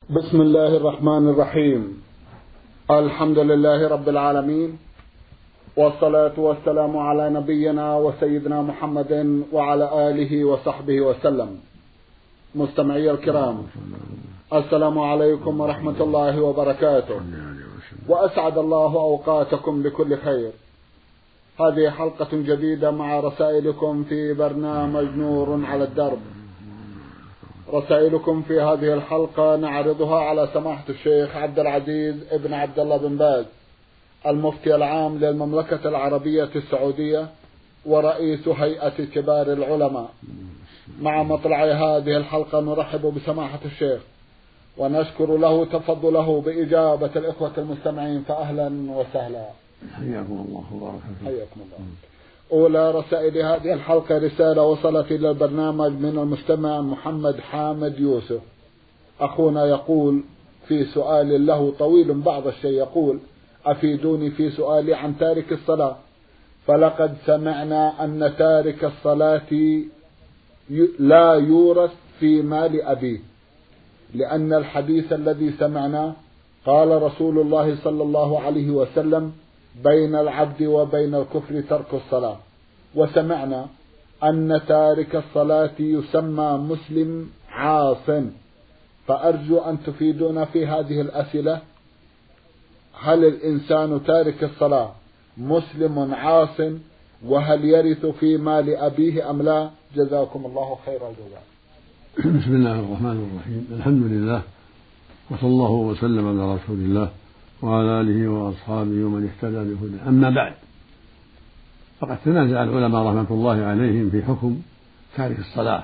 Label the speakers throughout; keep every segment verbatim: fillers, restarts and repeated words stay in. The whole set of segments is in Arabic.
Speaker 1: بسم الله الرحمن الرحيم. الحمد لله رب العالمين، والصلاة والسلام على نبينا وسيدنا محمد وعلى آله وصحبه وسلم. مستمعي الكرام، السلام عليكم ورحمة الله وبركاته، وأسعد الله أوقاتكم بكل خير. هذه حلقة جديدة مع رسائلكم في برنامج نور على الدرب. رسائلكم في هذه الحلقة نعرضها على سماحة الشيخ عبد العزيز ابن عبد الله بن باز، المفتي العام للمملكة العربية السعودية ورئيس هيئة كبار العلماء. مع مطلع هذه الحلقة نرحب بسماحة الشيخ ونشكر له تفضله بإجابة الإخوة المستمعين، فأهلا وسهلا.
Speaker 2: حياكم الله وبارك فيكم.
Speaker 1: حياكم الله. أولى رسائل هذه الحلقة رسالة وصلت إلى البرنامج من المستمع محمد حامد يوسف. أخونا يقول في سؤال له طويل بعض الشيء، يقول: أفيدوني في سؤالي عن تارك الصلاة، فلقد سمعنا أن تارك الصلاة لا يورث في مال أبيه، لأن الحديث الذي سمعناه قال رسول الله صلى الله عليه وسلم: بين العبد وبين الكفر ترك الصلاة. وسمعنا أن تارك الصلاة يسمى مسلم عاص، فأرجو أن تفيدونا في هذه الأسئلة. هل الإنسان تارك الصلاة مسلم عاص؟ وهل يرث في مال أبيه أم لا؟ جزاكم الله خير الجزاء.
Speaker 2: بسم الله الرحمن الرحيم. الحمد لله، وصلى الله وسلم على رسول الله وعلى آله وأصحابه ومن اهتدى بهداه. أما بعد، فقد تنازع العلماء رحمة الله عليهم في حكم تارك الصلاة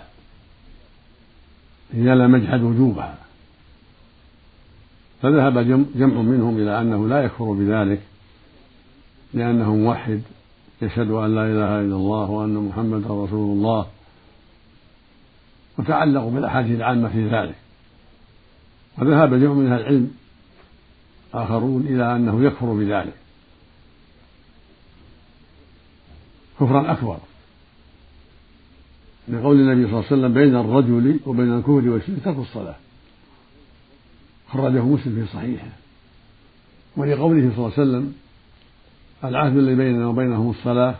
Speaker 2: إذا لم يجحد وجوبها، فذهب جمع منهم إلى أنه لا يكفر بذلك لأنه موحد يشهد أن لا إله إلا الله وأن محمدا رسول الله، وتعلقوا بالأحاديث العامة في ذلك. وذهب جمع من أهل العلم آخرون إلى أنه يكفر بذلك كفرا أكبر، لقول النبي صلى الله عليه وسلم: بين الرجل وبين الكفر والشرك ترك الصلاة، خرجه مسلم في صحيحه. ولقوله صلى الله عليه وسلم: العهد الذي بيننا وبينهم الصلاة،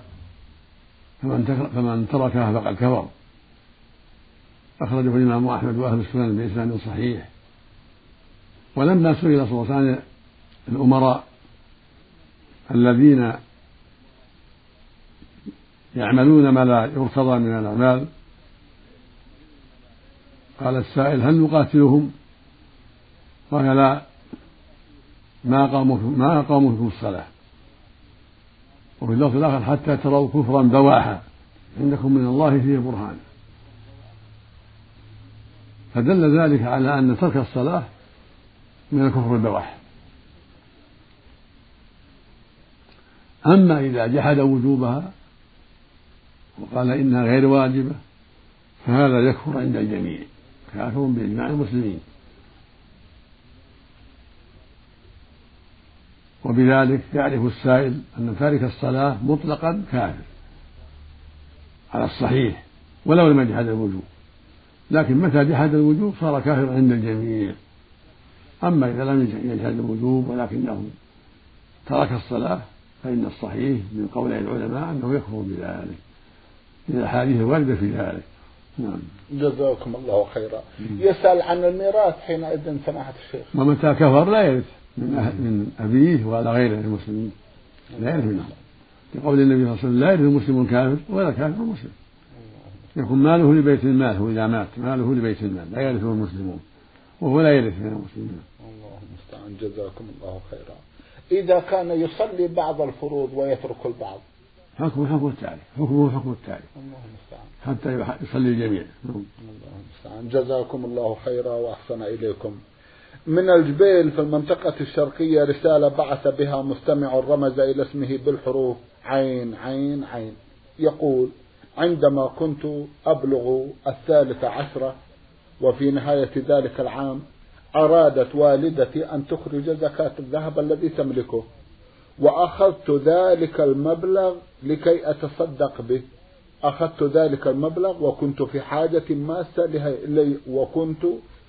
Speaker 2: فمن تركها فقد كفر، أخرجه الإمام أحمد وأهل السنن بإسناد صحيح. ولما سئل صلى الله عليه وسلم الأمراء الذين يعملون ما لا يرتضى من الأعمال، قال السائل: هل نقاتلهم؟ قال: لا، ما أقاموا ما أقاموا فيكم الصلاة. وفي اللفظ الآخر: حتى تروا كفرا بواحا عندكم من الله فيه برهان. فدل ذلك على أن ترك الصلاة من الكفر البواح. أما إذا جحد وجوبها وقال إنها غير واجبة فهذا يكفر عند الجميع، كافر بإجماع المسلمين. وبذلك يعرف السائل أن تارك الصلاة مطلقا كافر على الصحيح ولو لم يجحد الوجوب، لكن متى جحد الوجوب صار كافر عند الجميع. أما إذا لم يجحد الوجوب ولكنه ترك الصلاة فإن الصحيح من قول العلماء أنه يكفر بذلك، الأحاديث واردة في ذلك. نعم.
Speaker 1: جزاكم الله خيرا. يسأل عن الميراث حينئذ سماحة الشيخ.
Speaker 2: ومتى كفر لا يرث من, من أبيه ولا غيره المسلمين، لا يرث منهم، لقول النبي صلى الله عليه وسلم: لا يرث مسلم كافر ولا كافر مسلم، يكون ماله لبيت المال، هو إذا مات ماله لبيت المال لا يرثه المسلمون وهو لا يرث من المسلمين.
Speaker 1: الله المستعان. جزاكم الله خيرا. إذا كان يصلي بعض الفروض ويترك البعض،
Speaker 2: حكمه حكم التارك، حكمه حكم التارك
Speaker 1: الله المستعان،
Speaker 2: حتى يصلي الجميع.
Speaker 1: الله المستعان. جزاكم الله خيرا وأحسن إليكم. من الجبيل في المنطقة الشرقية رسالة بعث بها مستمع رمز إلى اسمه بالحروف عين عين عين. يقول: عندما كنت أبلغ الثالث عشرة وفي نهاية ذلك العام أرادت والدتي أن تخرج زكاة الذهب الذي تملكه، وأخذت ذلك المبلغ لكي أتصدق به. أخذت ذلك المبلغ وكنت في حاجة ماسة وكنت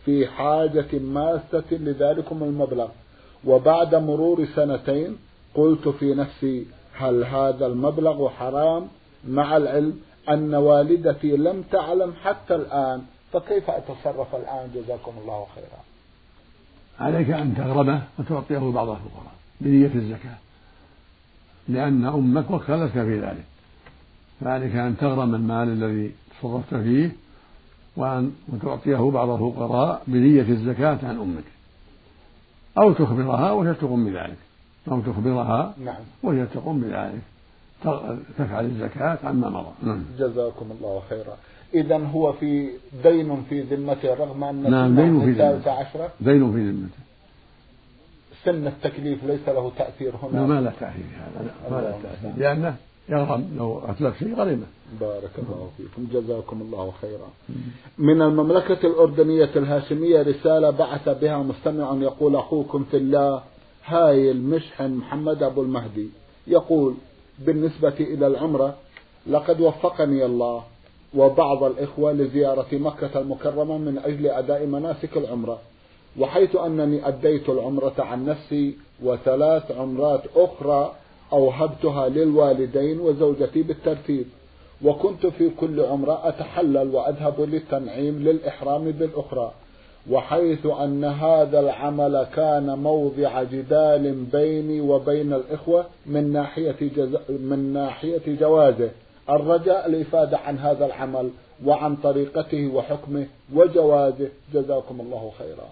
Speaker 1: في حاجة ماسة لذلكم المبلغ، وبعد مرور سنتين قلت في نفسي هل هذا المبلغ حرام، مع العلم أن والدتي لم تعلم حتى الآن، فكيف أتصرف الآن جزاكم الله خيرا؟
Speaker 2: عليك أن تغرمه وتعطيه بعض الفقراء بنية الزكاة، لأن أمك وكلتك في ذلك، فعليك أن تغرم المال الذي تصرفت فيه وأن وتعطيه بعض الفقراء بنية الزكاة عن أمك، أو تخبرها وهي تقوم بذلك، أو تخبرها
Speaker 1: نعم
Speaker 2: وهي تقوم بذلك، تفعل الزكاة عما مضى.
Speaker 1: جزاكم الله خيرا. إذا هو في دين في ذمته رغم أن
Speaker 2: نعم دين في
Speaker 1: ذمته عشرة،
Speaker 2: دين في ذمته.
Speaker 1: سن التكليف ليس له تأثير هنا؟
Speaker 2: لا ما له تأثير هذا، ما له تأثير، لأنه يغرم لو أتلف شيء غريمه.
Speaker 1: بارك الله فيكم جزاكم الله خيرا. من المملكة الأردنية الهاشمية رسالة بعث بها مستمع يقول: أخوكم في الله هايل مشحن محمد أبو المهدي، يقول: بالنسبة إلى العمرة لقد وفقني الله وبعض الإخوة لزيارة مكة المكرمة من أجل أداء مناسك العمرة، وحيث أنني أديت العمرة عن نفسي وثلاث عمرات أخرى أوهبتها للوالدين وزوجتي بالترتيب، وكنت في كل عمرة أتحلل وأذهب للتنعيم للإحرام بالأخرى، وحيث أن هذا العمل كان موضع جدال بيني وبين الإخوة من ناحية جز... من ناحية جوازه، الرجاء الإفادة عن هذا العمل وعن طريقته وحكمه وجوازه جزاكم الله خيرا.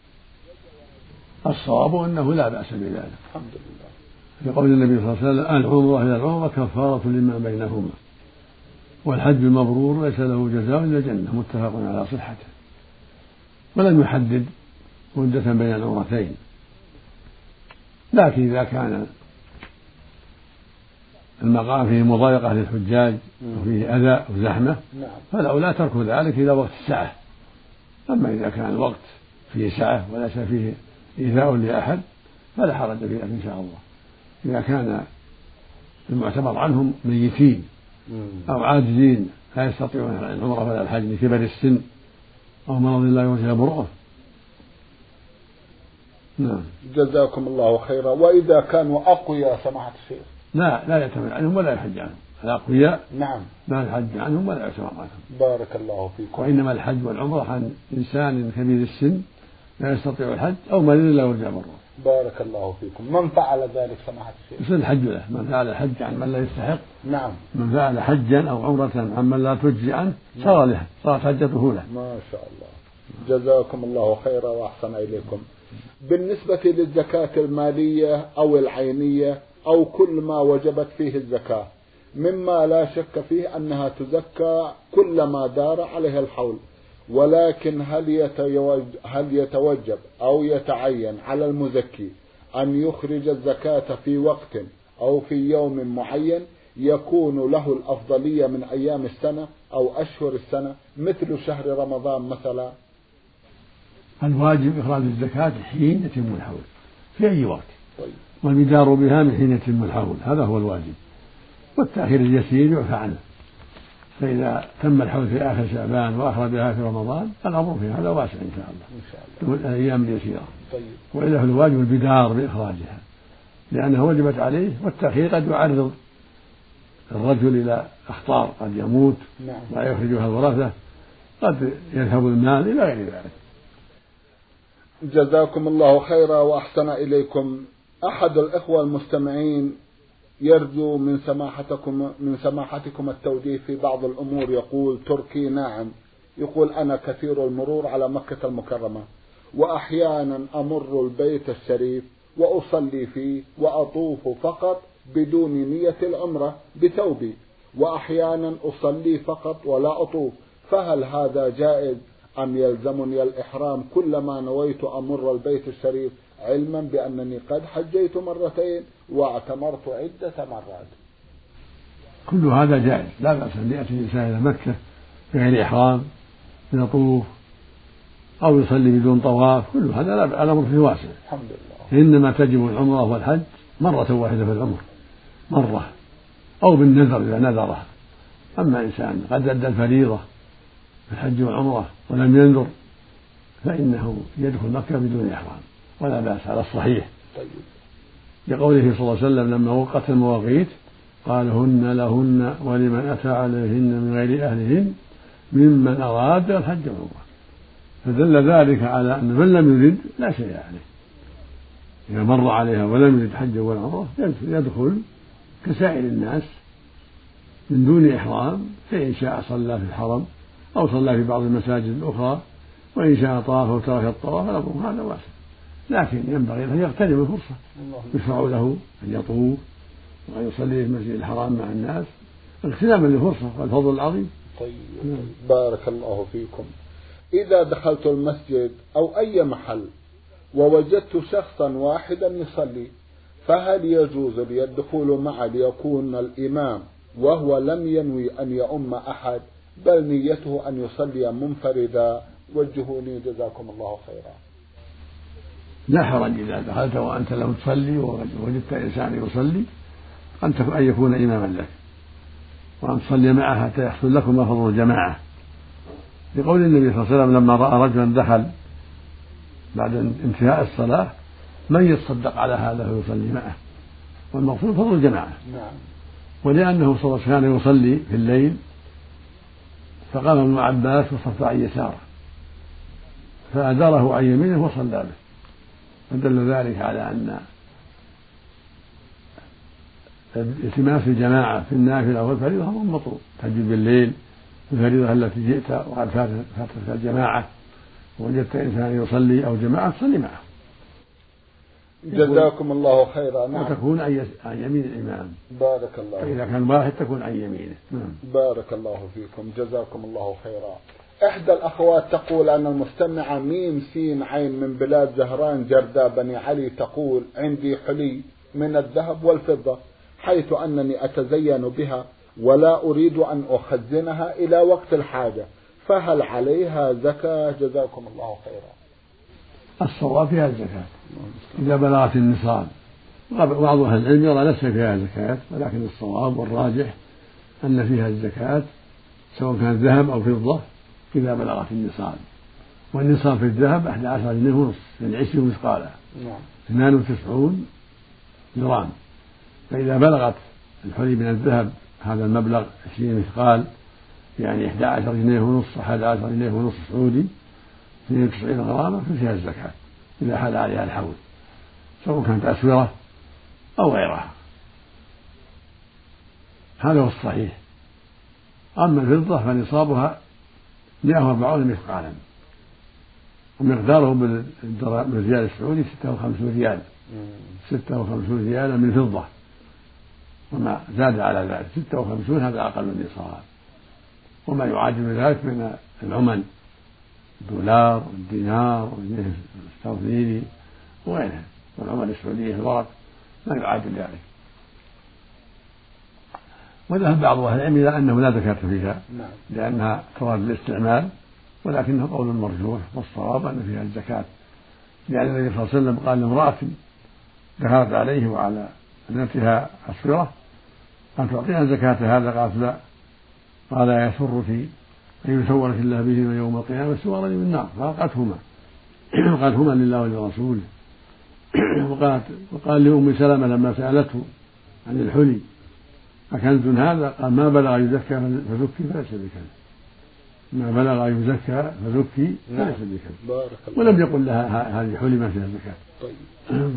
Speaker 2: الصواب أنه لا بأس بذلك،
Speaker 1: الحمد لله،
Speaker 2: لقول النبي صلى الله عليه وسلم: العمرة إلى العمرة كفارة لما بينهما، والحج المبرور ليس له جزاء إلا الجنة، متفق على صحته. ولم يحدد مدة بين العمرتين، لكن إذا كان المقام فيه مضايقة للحجاج وفيه أذى وزحمة فالأولى ترك ذلك إلى وقت السعة. أما إذا كان الوقت فيه سعة وليس فيه إيذاء لأحد فلا حرج في ذلك إن شاء الله. إذا كان المعتبر عنهم ميتين أو عاجزين لا يستطيعون العمرة ولا الحج لكبر السن أو مرض لا يرجى برؤه. نعم
Speaker 1: جزاكم الله خيرا. وإذا كانوا أقوياء سماحة الشيخ
Speaker 2: لا لا يعتمد عنهم ولا يحج عنهم، الأقوياء
Speaker 1: نعم
Speaker 2: لا الحج عنهم ولا يعتمر عنهم.
Speaker 1: بارك الله فيكم.
Speaker 2: وإنما الحج والعمرة عن إنسان كبير السن لا يستطيع الحج أو مريض لا يرجى برؤه.
Speaker 1: بارك الله فيكم. من فعل ذلك سماحة الشيخ؟
Speaker 2: مثل الحج له، من فعل الحج عن من لا يستحق،
Speaker 1: نعم،
Speaker 2: من فعل حجا أو عمرة عن من لا تجزي عنه صار له، صارت حجته له.
Speaker 1: ما شاء الله. جزاكم الله خيرا وأحسن إليكم. بالنسبة للزكاة المالية أو العينية أو كل ما وجبت فيه الزكاة، مما لا شك فيه أنها تزكى كلما دار عليها الحول، ولكن هل يتوجب, هل يتوجب أو يتعين على المزكي أن يخرج الزكاة في وقت أو في يوم معين يكون له الأفضلية من أيام السنة أو أشهر السنة مثل شهر رمضان مثلا؟
Speaker 2: الواجب إخراج الزكاة حين يتم الحول في أي وقت،
Speaker 1: طيب.
Speaker 2: والبدار بها من حين يتم الحول، هذا هو الواجب، والتأخير اليسير يعفى عنه. فإذا تم الحول في آخر شعبان وأخرجها في رمضان الأمر في هذا واسع إن شاء الله، إن شاء الله. الأيام اليسيرة.
Speaker 1: طيب.
Speaker 2: وإلا الواجب البدار بإخراجها لأنها وجبت عليه، والتأخير قد يعرض الرجل إلى أخطار، قد يموت
Speaker 1: نعم.
Speaker 2: لا يخرجها الورثة، قد يذهب المال إلى غير ذلك.
Speaker 1: جزاكم الله خيرا وأحسن إليكم. أحد الإخوة المستمعين يرجو من سماحتكم من سماحتكم التوجيه في بعض الأمور، يقول: تركي ناعم، يقول: أنا كثير المرور على مكة المكرمة، وأحيانا أمر البيت الشريف وأصلي فيه وأطوف فقط بدون نية العمرة بثوبي، وأحيانا أصلي فقط ولا أطوف، فهل هذا جائز أم يلزمني الإحرام كلما نويت أمر البيت الشريف، علما بأنني قد حجيت مرتين واعتمرت عدة مرات؟
Speaker 2: كل هذا جائز، لا بأس أن يأتي الإنسان إلى مكة بغير إحرام يطوف أو يصلي بدون طواف، كل هذا الأمر فيه واسع.
Speaker 1: الحمد لله.
Speaker 2: إنما تجب العمرة والحج مرة واحدة في العمر، مرة أو بالنذر إذا نذرها. أما إنسان قد أدى الفريضة في الحج والعمرة ولم ينذر فإنه يدخل مكة بدون إحرام ولا بأس على الصحيح. لقوله صلى الله عليه وسلم لما وقت المواقيت قال هن لهن ولمن أتى عليهن من غير أهلهن ممن أراد الحج والعمرة، فدل ذلك على أن من لم يرد لا شيء عليه، إذا مر عليها ولم يرد حج ولا عمرة يدخل كسائر الناس من دون إحرام، فإن شاء صلى في الحرم أو صلى في بعض المساجد الأخرى، وإن شاء طاف وترك الطواف الأمر هذا واسع، لكن ينبغي أن يغتنم الفرصة، يشرع له أن يطوف وأن يصلي في المسجد الحرام مع الناس اغتناما للفرصة والفضل العظيم.
Speaker 1: طيب. بارك الله فيكم. إذا دخلت المسجد أو أي محل ووجدت شخصا واحدا يصلي، فهل يجوز لي الدخول معه ليكون الإمام وهو لم ينوي أن يؤم أحد بل نيته أن يصلي منفردا؟ وجهوني جزاكم الله خيرا.
Speaker 2: لا حرج إذا دخلت وأنت لم تصلي ووجدت إنسان يصلي أن يكون إماما لك وأن تصلي معه حتى يحصل لكم فضل الجماعة، لقول النبي صلى الله عليه وسلم لما رأى رجلا دخل بعد انتهاء الصلاة من يتصدق على هذا ويصلي معه، والمقصود فضل الجماعة.
Speaker 1: نعم.
Speaker 2: ولأنه صلى الله عليه وسلم كان يصلي في الليل فقام ابن عباس وصف عن يساره فأداره عن يمينه وصلى به، فدل ذلك على أن التماس الجماعة في النافلة والفريضة هو مطلوب. تهجد بالليل الفريضة التي جئت وقد فاتتك الجماعة ووجدت إنسان يصلي أو جماعة تصلي معه.
Speaker 1: جزاكم الله خيرا. نعم.
Speaker 2: وتكون عن يمين الإمام.
Speaker 1: بارك الله.
Speaker 2: فإذا كان واحد تكون عن يمينه. نعم.
Speaker 1: بارك الله فيكم. جزاكم الله خيرا. إحدى الأخوات تقول أن المستمعة ميم سين عين من بلاد زهران جرداء بني علي تقول عندي حلي من الذهب والفضة حيث أنني أتزين بها ولا أريد أن أخزنها إلى وقت الحاجة، فهل عليها زكاة؟ جزاكم الله خيرا.
Speaker 2: الصواب فيها الزكاة إذا بلغت النصاب، بعض أهل العلم يرى ليس فيها زكاة، ولكن الصواب والراجح أن فيها الزكاة سواء كان ذهب أو فضة إذا بلغت النصاب، والنصاب في الذهب أحد عشر جنيه ونصف يعني عشرين مثقالا اثنان وتسعون جرام، فإذا بلغت الحلي من الذهب هذا المبلغ عشرين مثقال يعني إحدى عشر جنيه ونصف أحد عشر جنيه ونصف سعودي اثنين وتسعين غراما ففيها الزكاة إذا حال عليها الحول سواء كانت أسورة أو غيرها، هذا هو الصحيح. أما الفضة فنصابها مئة وأربعون مثقالا ومقداره بالريال السعودي ستة وخمسون ريال ستة وخمسون ريالا من فضة، وما زاد على ذلك ستة وخمسون هذا أقل من النصاب، وما يعادل ذلك من العمل الدولار والدينار والجنيه الاسترليني وغيرها والعمل السعودية الورق ما يعادل ذلك. وذهب بعض أهل العلم إلى أنه لا زكاة فيها لأنها تراد الاستعمال، ولكنه قول مرجوح والصواب أن فيها الزكاة، لأن النبي صلى الله عليه وسلم قال لامرأة دخلت عليه وعلى ابنتها أسفرة قال تعطيها زكاة هذا؟ قالت لا. قال يسرك أن يسورك الله بهما يوم القيامة سوارا من النار، فألقتهما قالت هما لله ولرسوله. وقالت وقال لأم سلمة لما سألته عن الحلي أكنز هذا؟ قال ما بلغ يزكى فزكي فليس بكنز، ما بلغ يزكى فزكي فليس بكنز، ولم يقل لها هذه حلي ما فيها زكاة.
Speaker 1: طيب.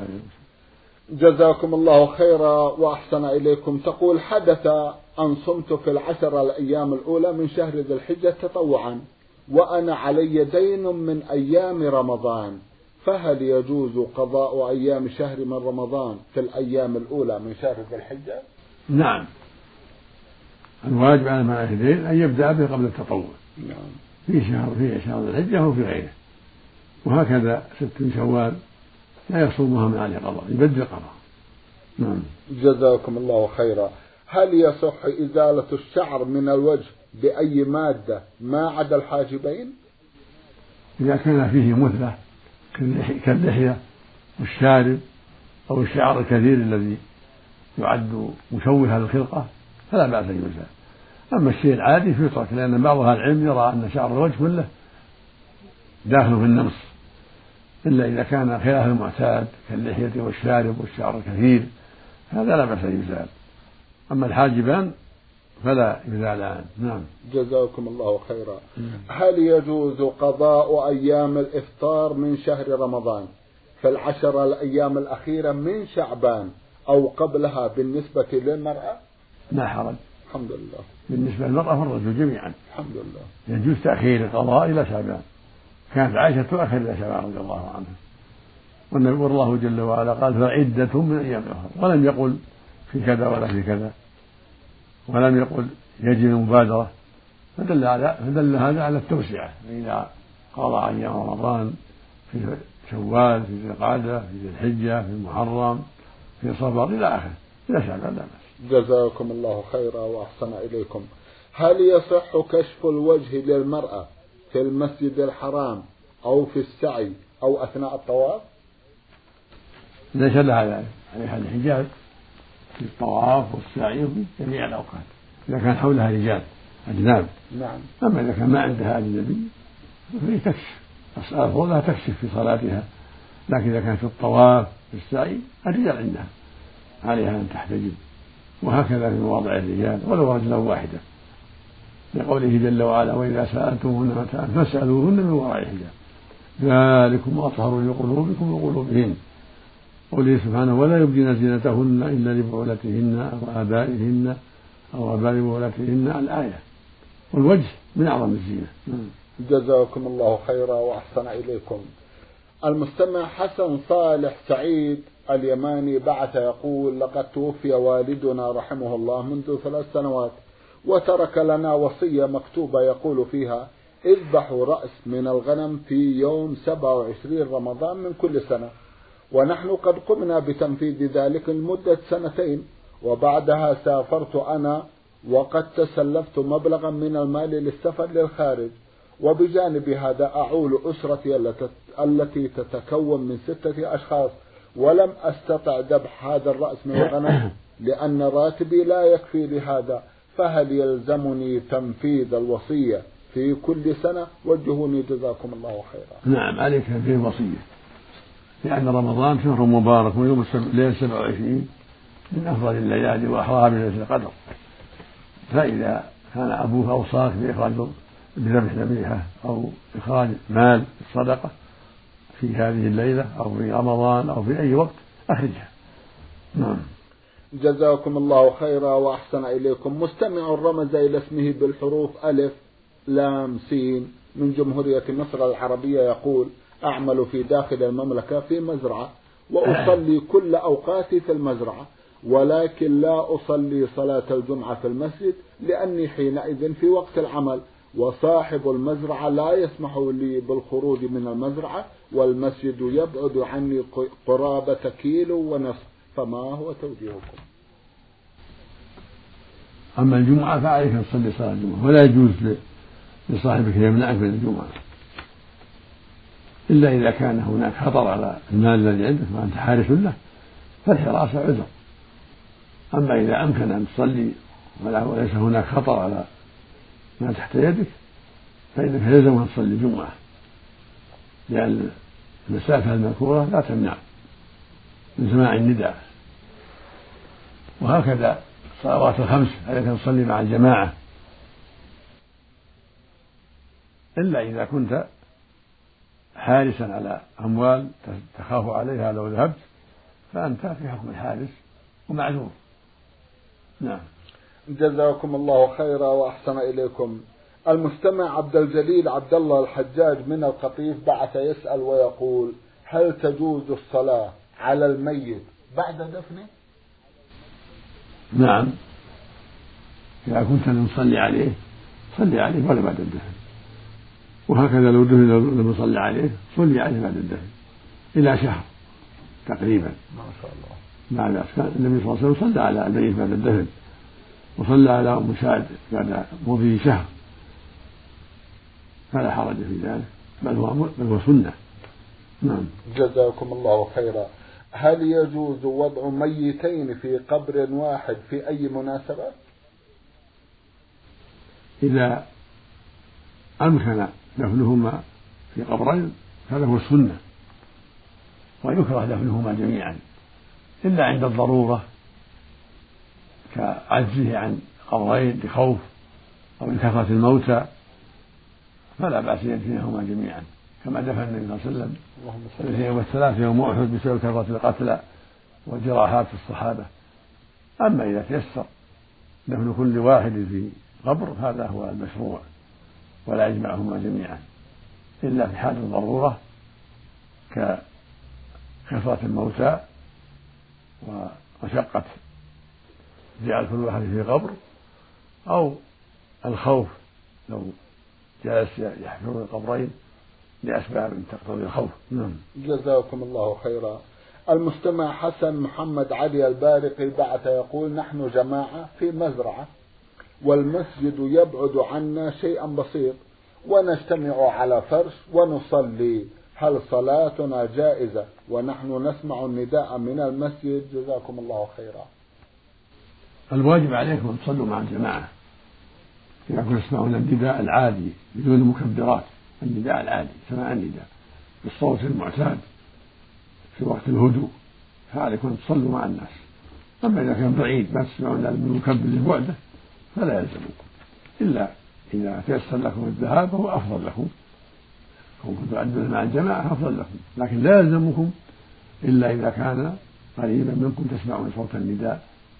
Speaker 1: جزاكم الله خيرا وأحسن إليكم. تقول حدث أن صمت في العشر الأيام الأولى من شهر ذي الحجة تطوعا وأنا علي دين من أيام رمضان، فهل يجوز قضاء أيام شهر من رمضان في الأيام الأولى من شهر ذي الحجة؟
Speaker 2: نعم، الواجب على من عليه دين أن يبدأ به قبل التطوع.
Speaker 1: نعم.
Speaker 2: في شهر في شهر ذي الحجة وفي غيره، وهكذا ست شوال لا يصومها من عليه قضاء يبدل قضاء. نعم.
Speaker 1: جزاكم الله خيرا. هل يصح إزالة الشعر من الوجه بأي مادة ما عدا الحاجبين؟
Speaker 2: إذا كان فيه مثلة كاللحية والشارب أو الشعر الكثير الذي يعد مشوها للخلقة فلا بأس أن يزال. أما الشيء العادي فيترك، لأن بعض أهل العلم يرى أن شعر الوجه كله داخل في النص، إلا إذا كان خلاف المعتاد كاللحية والشارب والشعر الكثير هذا لا بأس يزال، أما الحاجبان فلا يزالان. نعم.
Speaker 1: جزاكم الله خيرا. هل يجوز قضاء أيام الإفطار من شهر رمضان في العشر الأيام الأخيرة من شعبان أو قبلها بالنسبة للمرأة؟
Speaker 2: لا حرج.
Speaker 1: الحمد لله.
Speaker 2: بالنسبة للمرأة والرجل جميعا
Speaker 1: الحمد لله
Speaker 2: يجوز تأخير القضاء إلى شعبان. كانت عائشة تؤخر إلى شعبان رضي الله عنها، والله جل وعلا قال فعدة من أيام أخرى، ولم يقل في كذا ولا في كذا، ولم يقل يجب المبادرة، فدل على فدل هذا على التوسعة، إذا قضى أيام رمضان في شوال في ذي القعدة في ذي الحجة في المحرم في صفر إلى آخره إلى شعبان لا بأس.
Speaker 1: جزاكم الله خيرا وأحسن إليكم. هل يصح كشف الوجه للمرأة في المسجد الحرام أو في السعي أو أثناء الطواف؟
Speaker 2: ليس لها ذلك، عليها الحجاب في الطواف والسعي وفي جميع الأوقات إذا كان حولها رجال أجناب.
Speaker 1: نعم.
Speaker 2: أما إذا كان ما عندها أجنبي فهي تكشف، الأفضل لها تكشف في صلاتها، لكن إذا كان في الطواف في السعي الرجال عندها عليها أن تحتجب، وهكذا في مواضع الرجال ولو رجلا واحدا، لقوله جل وعلا وإذا سألتموهن متاعا فاسألوهن من وراء حجاب ذلكم أطهر لقلوبكم وقلوبهن. قوله سبحانه ولا يبدين زينتهن إلا لبعولتهن أو آبائهن أو آباء بعولتهن الآية، والوجه من أعظم الزينة.
Speaker 1: جزاكم الله خيرا وأحسن إليكم. المستمع حسن صالح سعيد اليماني بعث يقول لقد توفي والدنا رحمه الله منذ ثلاث سنوات، وترك لنا وصية مكتوبة يقول فيها اذبحوا رأس من الغنم في يوم سبعة وعشرين رمضان من كل سنة، ونحن قد قمنا بتنفيذ ذلك لمدة سنتين، وبعدها سافرت أنا وقد تسلفت مبلغا من المال للسفر للخارج، وبجانب هذا أعول أسرتي التي تتكون من ستة أشخاص، ولم أستطع ذبح هذا الرأس من الغنم لأن راتبي لا يكفي لهذا، فهل يلزمني تنفيذ الوصية في كل سنة؟ وجهوني جزاكم الله خيرا.
Speaker 2: نعم عليك في وصية، لأن رمضان شهر مبارك ويوم ليلة سبع وعشرين من أفضل الليالي وأحراها من ليلة القدر، فإذا كان أبوه أوصاك بإخراج بذبح ذبيحة أو إخراج مال الصدقة في هذه الليلة أو في رمضان أو في أي وقت أخرجها. نعم.
Speaker 1: جزاكم الله خيرا وأحسن إليكم. مستمع رمز إلى اسمه بالحروف ألف لام سين من جمهورية مصر العربية يقول أعمل في داخل المملكة في مزرعة، وأصلي كل أوقاتي في المزرعة، ولكن لا أصلي صلاة الجمعة في المسجد لأني حينئذ في وقت العمل، وصاحب المزرعة لا يسمح لي بالخروج من المزرعة، والمسجد يبعد عني قرابة كيلو ونصف، فما هو توجيهكم؟
Speaker 2: أما الجمعة فعليك أن تصلي صلاة الجمعة، ولا يجوز لصاحبك يمنعك من الجمعة إلا إذا كان هناك خطر على المال الذي عندك وأنت حارس له فالحراسة عذر. أما إذا أمكن أن تصلي وليس هناك خطر على ما تحت يدك فإنك يلزم أن تصلي الجمعة، لأن المسافة المذكورة لا تمنع من سماع النداء. وهكذا الصلوات الخمس عليك أن تصلي مع الجماعة، إلا إذا كنت حارسا على أموال تخاف عليها لو ذهبت فأنت في حكم الحارس ومعذور. نعم.
Speaker 1: جزاكم الله خيرا وأحسن إليكم. المستمع عبد الجليل عبد الله الحجاج من القطيف بعث يسأل ويقول هل تجوز الصلاة على الميت بعد دفنه؟
Speaker 2: نعم، إذا كنت نصلي عليه صلي عليه ولا بعد الدفن، وهكذا لو دفن لم يصلي عليه صلي عليه بعد الدفن إلى شهر تقريبا.
Speaker 1: ما شاء الله.
Speaker 2: مع ذلك النبي صلى الله عليه وسلم صلى على الميت بعد الدفن، وصلى على أم سعد بعد مضي شهر، فلا حرج في ذلك، بل هو بل هو سنة. نعم.
Speaker 1: جزاكم الله خيرا. هل يجوز وضع ميتين في قبر واحد في أي مناسبة؟
Speaker 2: إذا أمكن دفنهما في قبرين هذا هو السنة، ويكره دفنهما جميعا إلا عند الضرورة كعجزه عن قبرين لخوف أو لكثرة الموتى فلا بأس يدفنهما جميعا كما دفن النبي صلى الله عليه وسلم الاثنين والثلاث يوم أحد بسبب كثرة القتلى وجراحات الصحابة. أما إذا تيسر دفن كل واحد في قبر هذا هو المشروع ولا يجمعهما جميعا إلا في حال الضرورة ككثرة الموتى ومشقة جعل كل واحد في قبر أو الخوف لو جالس يحفر القبرين لأسباب تقتضي الخوف. نعم.
Speaker 1: جزاكم الله خيرا. المستمع حسن محمد علي البارقي بعث يقول: نحن جماعة في مزرعة والمسجد يبعد عنا شيئا بسيط ونجتمع على فرش ونصلي، هل صلاتنا جائزة ونحن نسمع النداء من المسجد؟ جزاكم الله خيرا.
Speaker 2: الواجب عليكم أن تصلوا مع الجماعة إذا كنتم تسمعون النداء العادي بدون مكبرات، النداء العادي سماع النداء بالصوت المعتاد في وقت الهدوء فعليكم أن تصلوا مع الناس. أما إذا كان بعيد ما تسمعون بالمكبر لبعده فلا يلزمكم، إلا إذا تيسر لكم الذهاب فهو أفضل لكم، كونكم تعدون مع الجماعة أفضل لكم، لكن لا يلزمكم إلا إذا كان قريبا منكم تسمعون صوت النداء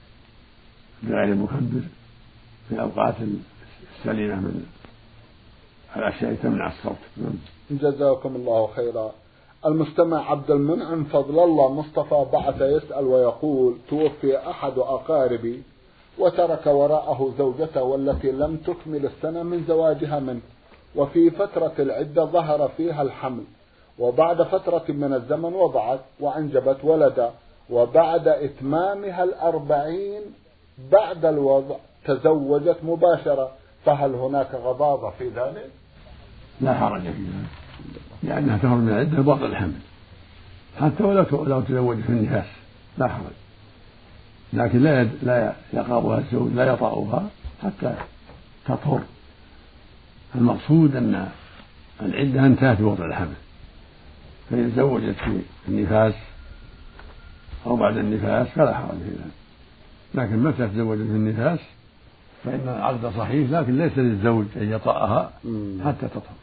Speaker 2: بغير المكبر في الأوقات السليمة من الأشياء تمنع الصوت.
Speaker 1: جزاكم الله خيرا. المستمع عبد المنعم فضل الله مصطفى بعث يسأل ويقول: توفي أحد أقاربي وترك وراءه زوجته والتي لم تكمل السنة من زواجها منه، وفي فترة العدة ظهر فيها الحمل، وبعد فترة من الزمن وضعت وأنجبت ولدا، وبعد إتمامها الأربعين بعد الوضع تزوجت مباشرة، فهل هناك غضاضة في ذلك؟
Speaker 2: لا حرج فيها لأنها تخرج من العدة باطل الحمل حتى ولو تزوج في النفاس لا حرج، لكن لا لا يقربها الزوج لا يطأها حتى تطهر. المقصود أن العدة انتهت بوضع الحمل، فإن تزوجت في النفاس أو بعد النفاس فلا حرج في ذلك، لكن متى تزوجت في النفاس فإن العقد صحيح لكن ليس للزوج أن يطأها حتى تطهر.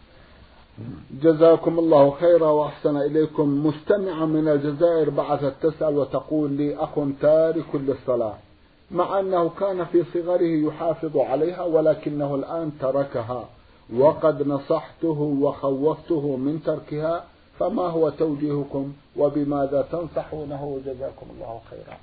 Speaker 1: جزاكم الله خيرا وأحسن إليكم. مستمعة من الجزائر بعثت تسأل وتقول: لي أخ تارك للصلاة مع أنه كان في صغره يحافظ عليها ولكنه الآن تركها، وقد نصحته وخوفته من تركها، فما هو توجيهكم وبماذا تنصحونه؟ جزاكم الله خيرا.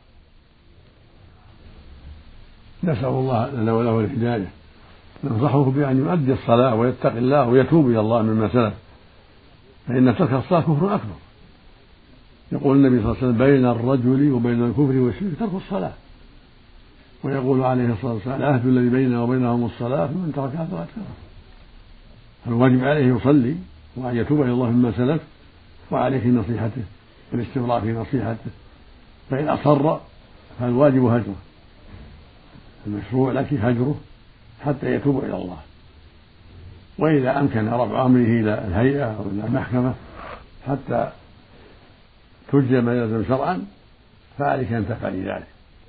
Speaker 2: نسأل الله لنا وله الهداية، ننصحه بأن يؤدي الصلاة ويتقي الله ويتوب إلى الله مما سلف، فإن ترك الصلاة كفر أكبر. يقول النبي صلى الله عليه وسلم: بين الرجل وبين الكفر والشرك ترك الصلاة، ويقول عليه الصلاة والسلام: العهد الذي بيننا وبينهم الصلاة فمن تركها فقد كفر. فالواجب عليه يصلي وأن يتوب إلى الله مما سلف، وعليه في نصيحته والاستمرار في نصيحته، فإن أصر فالواجب هجره، المشروع لك هجره حتى يتوب إلى الله، وإذا أمكن رفع أمره إلى الهيئة أو إلى المحكمة حتى تجزي ما يلزم شرعا فعليك أن تفعل ذلك.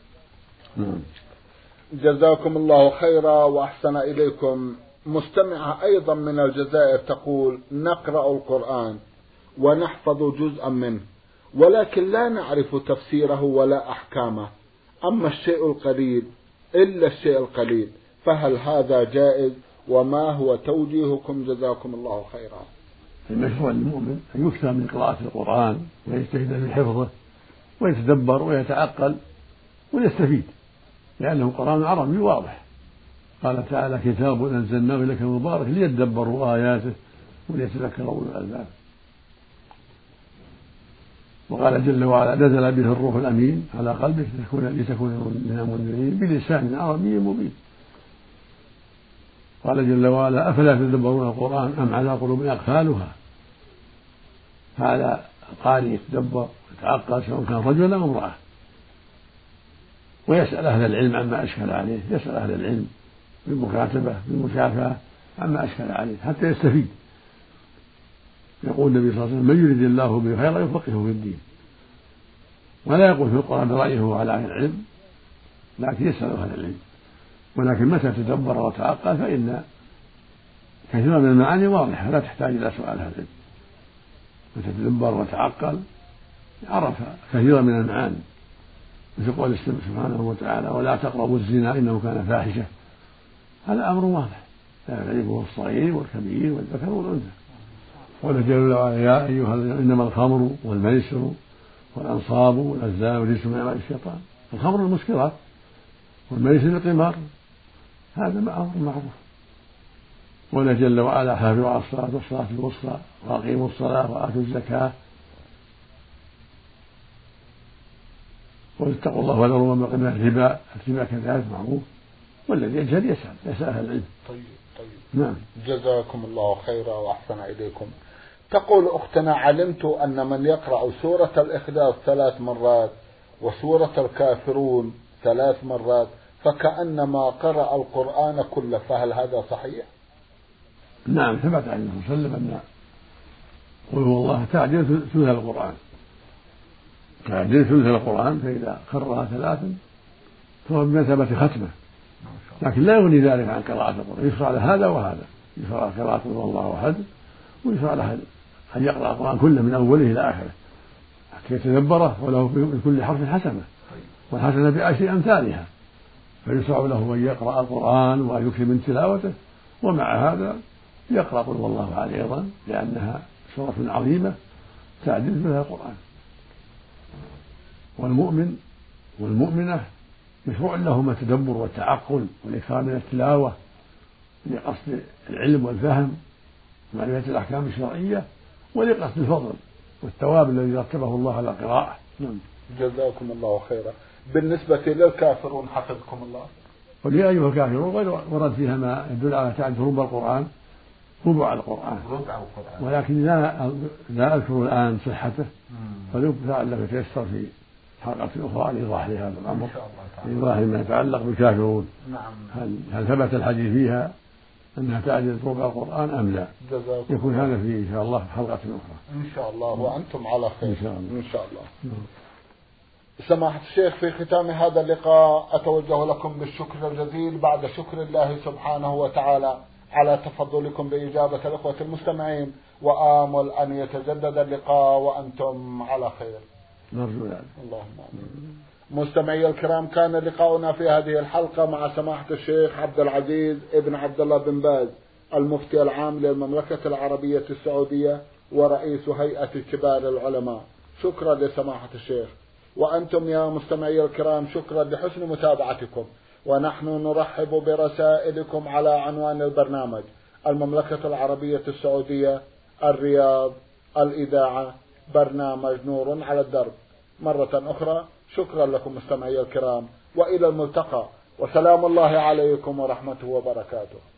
Speaker 1: جزاكم الله خيرا وأحسن إليكم. مستمعة أيضا من الجزائر تقول: نقرأ القرآن ونحفظ جزءا منه ولكن لا نعرف تفسيره ولا أحكامه، أما الشيء القليل إلا الشيء القليل، فهل هذا جائز وما هو توجيهكم؟ جزاكم الله خيرا.
Speaker 2: المشروع للمؤمن أن يكثر من قراءة القرآن ويجتهد في حفظه ويتدبر ويتعقل ويستفيد، لأنه قرآن عربي واضح. قال تعالى: كتاب أنزلناه إليك مبارك ليدبروا آياته وليتذكروا أولو الألباب. وقال جل وعلا: نزل به الروح الأمين على قلبك لتكون من المنذرين بلسان عربي مبين. قال جل وعلا: أفلا تدبرون القرآن أم على قلوب أقفالها. فعلى القارئ يتدبر ويتعقل سواء كان رجلا أو امرأة، ويسأل أهل العلم عما أشكل عليه، يسأل أهل العلم بالمكاتبة بالمشافهة عما أشكل عليه حتى يستفيد. يقول النبي صلى الله عليه وسلم: من يريد الله به خيرا يفقهه في الدين. ولا يقول في القرآن برأيه على أهل العلم، لكن يسأل أهل العلم. ولكن متى تدبر وتعقل فإن كثيرا من المعاني واضحة لا تحتاج إلى سؤال أهل العلم. متى تدبر وتعقل عرف كثيرا من المعاني، مثل قول سبحانه وتعالى: ولا تقربوا الزنا إنه كان فاحشة. هذا أمر واضح لا يعرفه الصغير والكبير والذكر والأنثى. قال جل وعلا: يا أيها إنما الخمر والميسر والأنصاب والأزلام رجس من أعمال الشيطان. الخمر المسكرات والميسر القمار، هذا أمر معروف. قال جل وعلا: حافظوا على الصلاة والصلاة الوسطى وأقيموا الصلاة وآتوا الزكاة. واتقوا الله وذروا ما بقي من الربا. الربا كذلك معروف، والذي يجهل يسأل يسأل أهل العلم.
Speaker 1: طيب طيب
Speaker 2: نعم.
Speaker 1: جزاكم الله خيرا وأحسن إليكم. تقول أختنا: علمت أن من يقرأ سورة الإخلاص ثلاث مرات وسورة الكافرون ثلاث مرات فكأنما قرأ القرآن كله، فهل هذا صحيح؟
Speaker 2: نعم، ثبت عن النبي صلى الله عليه وسلم أن قل هو الله تعديل ثلث القرآن، تعديل ثلث القرآن، فإذا قرأها ثلاثا فهو بمثابة ختمة. لكن لا يغني ذلك عن قراءة القرآن، يشرع له هذا وهذا، يشرع قراءة الله أحد، ويشرع له أن يقرأ القرآن كله من أوله إلى آخره حتى يتدبره، وله بكل حرف حسنة، والحسنة بعشر أمثالها، فيشرع له أن يقرأ القرآن وأن يكثر من تلاوته، ومع هذا يقرأ قل والله أحد أيضا، لأنها سورة عظيمة تعدل بها القرآن. والمؤمن والمؤمنة مشروع لهما التدبر والتعقل والإكثار من التلاوة لقصد العلم والفهم ومعرفة الأحكام الشرعية، ولقصد الفضل والثواب الذي رتبه الله على القراءة.
Speaker 1: جزاكم الله خيرا. بالنسبة للكافرون حفظكم الله،
Speaker 2: قل يا أيها الكافرون ورد فيها ما يدل على تعريف ربع القرآن، ربع القرآن، ولكن لا لا أذكر الآن صحته، فلعلك يتيسر في حلقة أخرى لإيضاح لهذا الأمر، لإيضاح ما يتعلق بالكافرون.
Speaker 1: نعم.
Speaker 2: هل هل ثبت الحديث فيها أنها تعدل ربع القرآن أم لا؟ يكون هذا في إن شاء الله في حلقة أخرى
Speaker 1: إن شاء الله، وأنتم على خير
Speaker 2: إن شاء الله.
Speaker 1: إن شاء الله. سماحة الشيخ، في ختام هذا اللقاء أتوجه لكم بالشكر الجزيل بعد شكر الله سبحانه وتعالى على تفضلكم بإجابة الأخوة المستمعين، وآمل أن يتجدد اللقاء وأنتم على خير.
Speaker 2: نرجو ذلك.
Speaker 1: اللهم آمين. مستمعي الكرام، كان لقاؤنا في هذه الحلقة مع سماحة الشيخ عبد العزيز ابن عبد الله بن باز، المفتي العام للمملكة العربية السعودية ورئيس هيئة كبار العلماء. شكرا لسماحة الشيخ. وأنتم يا مستمعي الكرام شكرا لحسن متابعتكم، ونحن نرحب برسائلكم على عنوان البرنامج: المملكة العربية السعودية، الرياض، الإذاعة، برنامج نور على الدرب. مرة أخرى شكرا لكم مستمعي الكرام، وإلى الملتقى، وسلام الله عليكم ورحمته وبركاته.